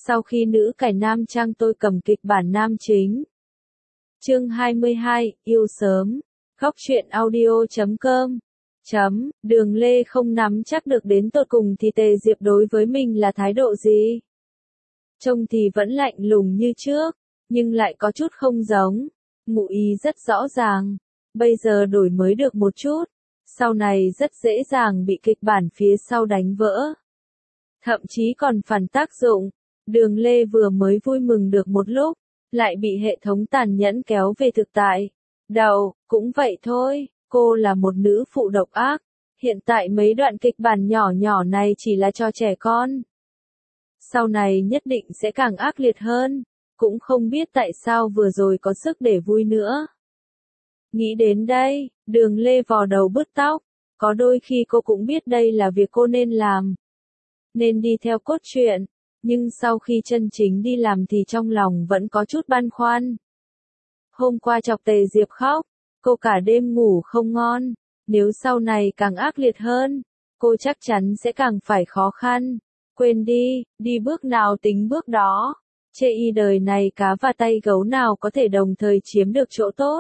Sau khi nữ cải nam trang tôi cầm kịch bản nam chính. Chương 22, yêu sớm. Góc truyện audio.com. Đường Lê không nắm chắc được đến tột cùng thì Tề Diệp đối với mình là thái độ gì. Trông thì vẫn lạnh lùng như trước, nhưng lại có chút không giống. Ngụ ý rất rõ ràng. Bây giờ đổi mới được một chút, sau này rất dễ dàng bị kịch bản phía sau đánh vỡ. Thậm chí còn phản tác dụng. Đường Lê vừa mới vui mừng được một lúc, lại bị hệ thống tàn nhẫn kéo về thực tại. Đầu, cũng vậy thôi, cô là một nữ phụ độc ác. Hiện tại mấy đoạn kịch bản nhỏ nhỏ này chỉ là cho trẻ con. Sau này nhất định sẽ càng ác liệt hơn, cũng không biết tại sao vừa rồi có sức để vui nữa. Nghĩ đến đây, Đường Lê vò đầu bứt tóc, có đôi khi cô cũng biết đây là việc cô nên làm. Nên đi theo cốt truyện, nhưng sau khi chân chính đi làm thì trong lòng vẫn có chút băn khoăn. Hôm qua chọc Tề Diệp khóc, cô cả đêm ngủ không ngon, nếu sau này càng ác liệt hơn, cô chắc chắn sẽ càng phải khó khăn. Quên đi bước nào tính bước đó, chê y đời này cá và tay gấu nào có thể đồng thời chiếm được chỗ tốt.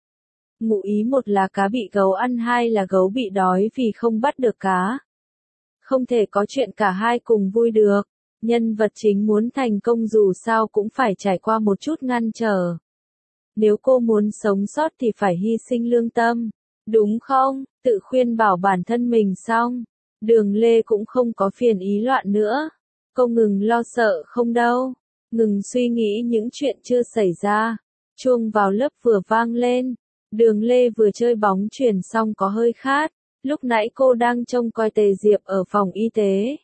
Ngụ ý một là cá bị gấu ăn, hai là gấu bị đói vì không bắt được cá. Không thể có chuyện cả hai cùng vui được, nhân vật chính muốn thành công dù sao cũng phải trải qua một chút ngăn trở. Nếu cô muốn sống sót thì phải hy sinh lương tâm, đúng không? Tự khuyên bảo bản thân mình xong, Đường Lê cũng không có phiền ý loạn nữa. Cô ngừng lo sợ không đâu, ngừng suy nghĩ những chuyện chưa xảy ra. Chuông vào lớp vừa vang lên, Đường Lê vừa chơi bóng chuyền xong có hơi khát, lúc nãy cô đang trông coi Tề Diệp ở phòng y tế.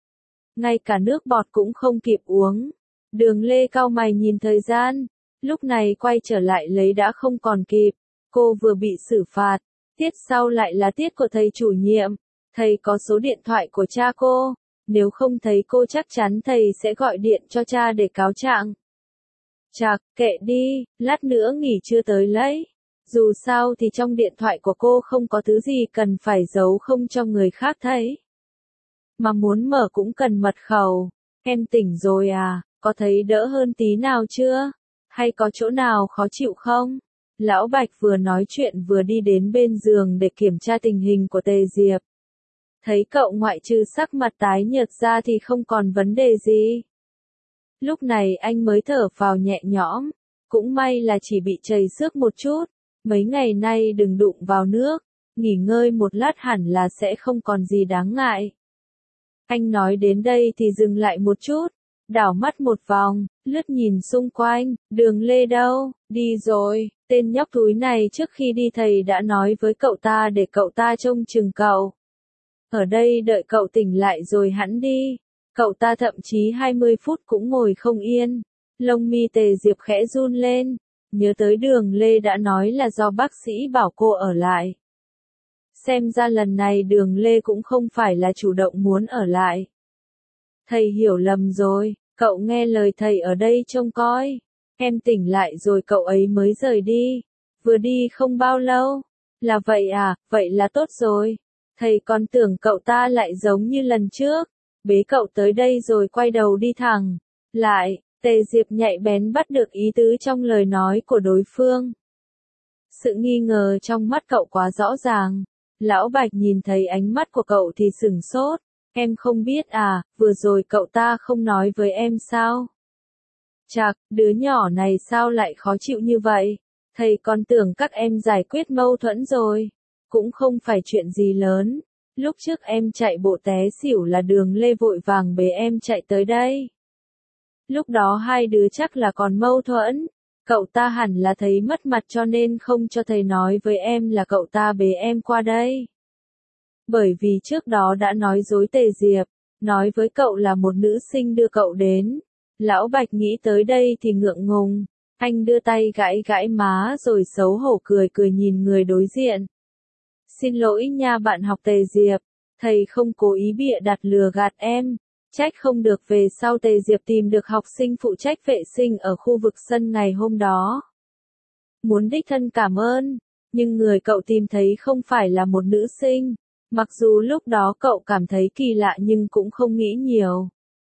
Ngay cả nước bọt cũng không kịp uống. Đường Lê cau mày nhìn thời gian, lúc này quay trở lại lấy đã không còn kịp. Cô vừa bị xử phạt, tiết sau lại là tiết của thầy chủ nhiệm. Thầy có số điện thoại của cha cô, nếu không thấy cô chắc chắn thầy sẽ gọi điện cho cha để cáo trạng. Chạc, kệ đi, lát nữa nghỉ trưa tới lấy. Dù sao thì trong điện thoại của cô không có thứ gì cần phải giấu không cho người khác thấy. Mà muốn mở cũng cần mật khẩu. Em tỉnh rồi à, có thấy đỡ hơn tí nào chưa? Hay có chỗ nào khó chịu không? Lão Bạch vừa nói chuyện vừa đi đến bên giường để kiểm tra tình hình của Tề Diệp. Thấy cậu ngoại trừ sắc mặt tái nhợt ra thì không còn vấn đề gì. Lúc này anh mới thở phào nhẹ nhõm, cũng may là chỉ bị trầy xước một chút, mấy ngày nay đừng đụng vào nước, nghỉ ngơi một lát hẳn là sẽ không còn gì đáng ngại. Anh nói đến đây thì dừng lại một chút, đảo mắt một vòng, lướt nhìn xung quanh, Đường Lê đâu, đi rồi, tên nhóc thúi này trước khi đi thầy đã nói với cậu ta để cậu ta trông chừng cậu. Ở đây đợi cậu tỉnh lại rồi hẵng đi. Cậu ta thậm chí 20 phút cũng ngồi không yên. Lông mi Tề Diệp khẽ run lên. Nhớ tới Đường Lê đã nói là do bác sĩ bảo cô ở lại. Xem ra lần này Đường Lê cũng không phải là chủ động muốn ở lại. Thầy hiểu lầm rồi, cậu nghe lời thầy ở đây trông coi. Em tỉnh lại rồi cậu ấy mới rời đi. Vừa đi không bao lâu. Là vậy à, vậy là tốt rồi. Thầy còn tưởng cậu ta lại giống như lần trước, bế cậu tới đây rồi quay đầu đi thẳng. Lại, Tề Diệp nhạy bén bắt được ý tứ trong lời nói của đối phương. Sự nghi ngờ trong mắt cậu quá rõ ràng. Lão Bạch nhìn thấy ánh mắt của cậu thì sửng sốt. Em không biết à, vừa rồi cậu ta không nói với em sao? Chạc, đứa nhỏ này sao lại khó chịu như vậy? Thầy còn tưởng các em giải quyết mâu thuẫn rồi. Cũng không phải chuyện gì lớn. Lúc trước em chạy bộ té xỉu là Đường Lê vội vàng bế em chạy tới đây. Lúc đó hai đứa chắc là còn mâu thuẫn. Cậu ta hẳn là thấy mất mặt cho nên không cho thầy nói với em là cậu ta bế em qua đây. Bởi vì trước đó đã nói dối Tề Diệp, nói với cậu là một nữ sinh đưa cậu đến. Lão Bạch nghĩ tới đây thì ngượng ngùng. Anh đưa tay gãi gãi má rồi xấu hổ cười cười nhìn người đối diện. Xin lỗi nha bạn học Tề Diệp, thầy không cố ý bịa đặt lừa gạt em. Trách không được về sau Tề Diệp tìm được học sinh phụ trách vệ sinh ở khu vực sân ngày hôm đó. Muốn đích thân cảm ơn, nhưng người cậu tìm thấy không phải là một nữ sinh. Mặc dù lúc đó cậu cảm thấy kỳ lạ nhưng cũng không nghĩ nhiều.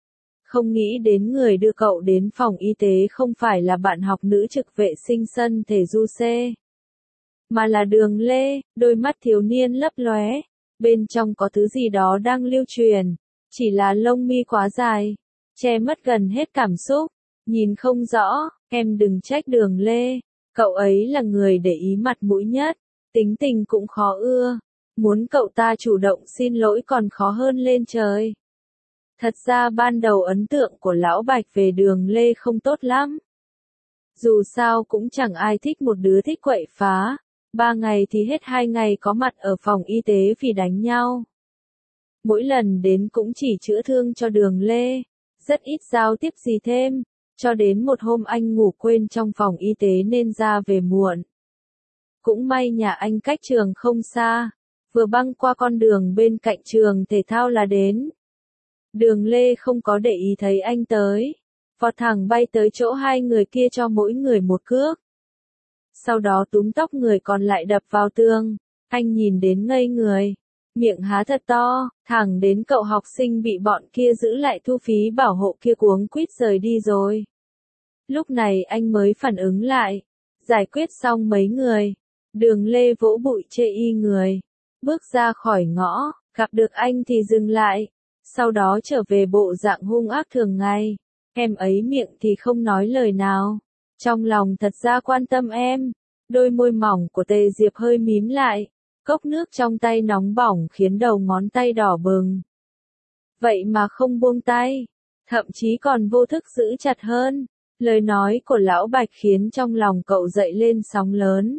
Không nghĩ đến người đưa cậu đến phòng y tế không phải là bạn học nữ trực vệ sinh sân thể du C, mà là Đường Lê, đôi mắt thiếu niên lấp lóe, bên trong có thứ gì đó đang lưu truyền, chỉ là lông mi quá dài, che mất gần hết cảm xúc, nhìn không rõ, em đừng trách Đường Lê, cậu ấy là người để ý mặt mũi nhất, tính tình cũng khó ưa, muốn cậu ta chủ động xin lỗi còn khó hơn lên trời. Thật ra ban đầu ấn tượng của Lão Bạch về Đường Lê không tốt lắm. Dù sao cũng chẳng ai thích một đứa thích quậy phá, 3 ngày thì hết 2 ngày có mặt ở phòng y tế vì đánh nhau. Mỗi lần đến cũng chỉ chữa thương cho Đường Lê, rất ít giao tiếp gì thêm, cho đến một hôm anh ngủ quên trong phòng y tế nên ra về muộn. Cũng may nhà anh cách trường không xa, vừa băng qua con đường bên cạnh trường thể thao là đến. Đường Lê không có để ý thấy anh tới, vọt thẳng bay tới chỗ hai người kia cho mỗi người một cước. Sau đó túm tóc người còn lại đập vào tường, anh nhìn đến ngây người, miệng há thật to, thẳng đến cậu học sinh bị bọn kia giữ lại thu phí bảo hộ kia cuống quýt rời đi rồi. Lúc này anh mới phản ứng lại, giải quyết xong mấy người, Đường Lê vỗ bụi chê y người, bước ra khỏi ngõ, gặp được anh thì dừng lại, sau đó trở về bộ dạng hung ác thường ngày, em ấy miệng thì không nói lời nào, trong lòng thật ra quan tâm em, đôi môi mỏng của Tề Diệp hơi mím lại, cốc nước trong tay nóng bỏng khiến đầu ngón tay đỏ bừng. Vậy mà không buông tay, thậm chí còn vô thức giữ chặt hơn, lời nói của Lão Bạch khiến trong lòng cậu dậy lên sóng lớn.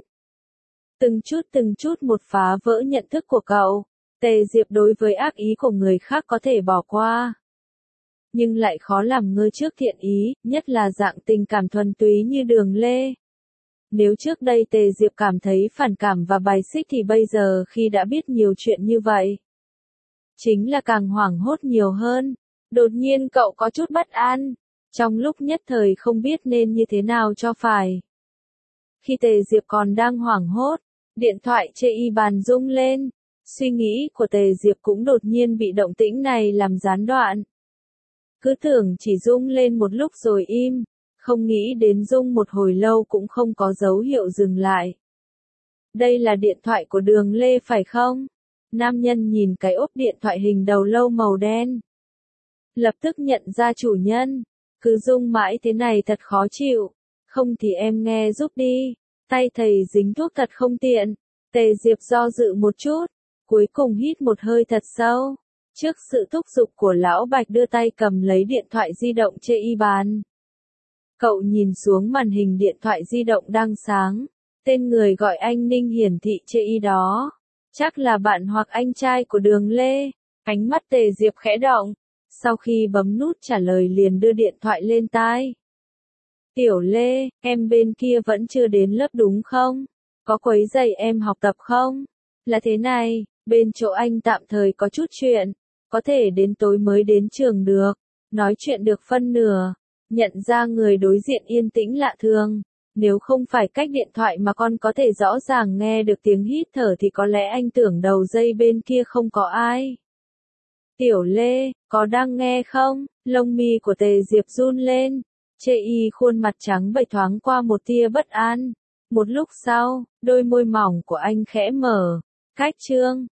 Từng chút một phá vỡ nhận thức của cậu, Tề Diệp đối với ác ý của người khác có thể bỏ qua. Nhưng lại khó làm ngơ trước thiện ý, nhất là dạng tình cảm thuần túy như Đường Lê. Nếu trước đây Tề Diệp cảm thấy phản cảm và bài xích thì bây giờ khi đã biết nhiều chuyện như vậy, chính là càng hoảng hốt nhiều hơn. Đột nhiên cậu có chút bất an, trong lúc nhất thời không biết nên như thế nào cho phải. Khi Tề Diệp còn đang hoảng hốt, điện thoại trên y bàn rung lên, suy nghĩ của Tề Diệp cũng đột nhiên bị động tĩnh này làm gián đoạn. Cứ tưởng chỉ rung lên một lúc rồi im, không nghĩ đến rung một hồi lâu cũng không có dấu hiệu dừng lại. Đây là điện thoại của Đường Lê phải không? Nam nhân nhìn cái ốp điện thoại hình đầu lâu màu đen, lập tức nhận ra chủ nhân, cứ rung mãi thế này thật khó chịu, không thì em nghe giúp đi, tay thầy dính thuốc thật không tiện. Tề Diệp do dự một chút, cuối cùng hít một hơi thật sâu. Trước sự thúc giục của Lão Bạch đưa tay cầm lấy điện thoại di động trên y bàn. Cậu nhìn xuống màn hình điện thoại di động đang sáng, tên người gọi anh Ninh hiển thị trên y đó. Chắc là bạn hoặc anh trai của Đường Lê. Ánh mắt Tề Diệp khẽ động, sau khi bấm nút trả lời liền đưa điện thoại lên tai. Tiểu Lê, em bên kia vẫn chưa đến lớp đúng không? Có quấy rầy em học tập không? Là thế này, bên chỗ anh tạm thời có chút chuyện, có thể đến tối mới đến trường được. Nói chuyện được phân nửa, nhận ra người đối diện yên tĩnh lạ thường. Nếu không phải cách điện thoại mà con có thể rõ ràng nghe được tiếng hít thở thì có lẽ anh tưởng đầu dây bên kia không có ai. Tiểu Lê, có đang nghe không? Lông mi của Tề Diệp run lên, chê y khuôn mặt trắng bệch thoáng qua một tia bất an. Một lúc sau, đôi môi mỏng của anh khẽ mở. Cách chương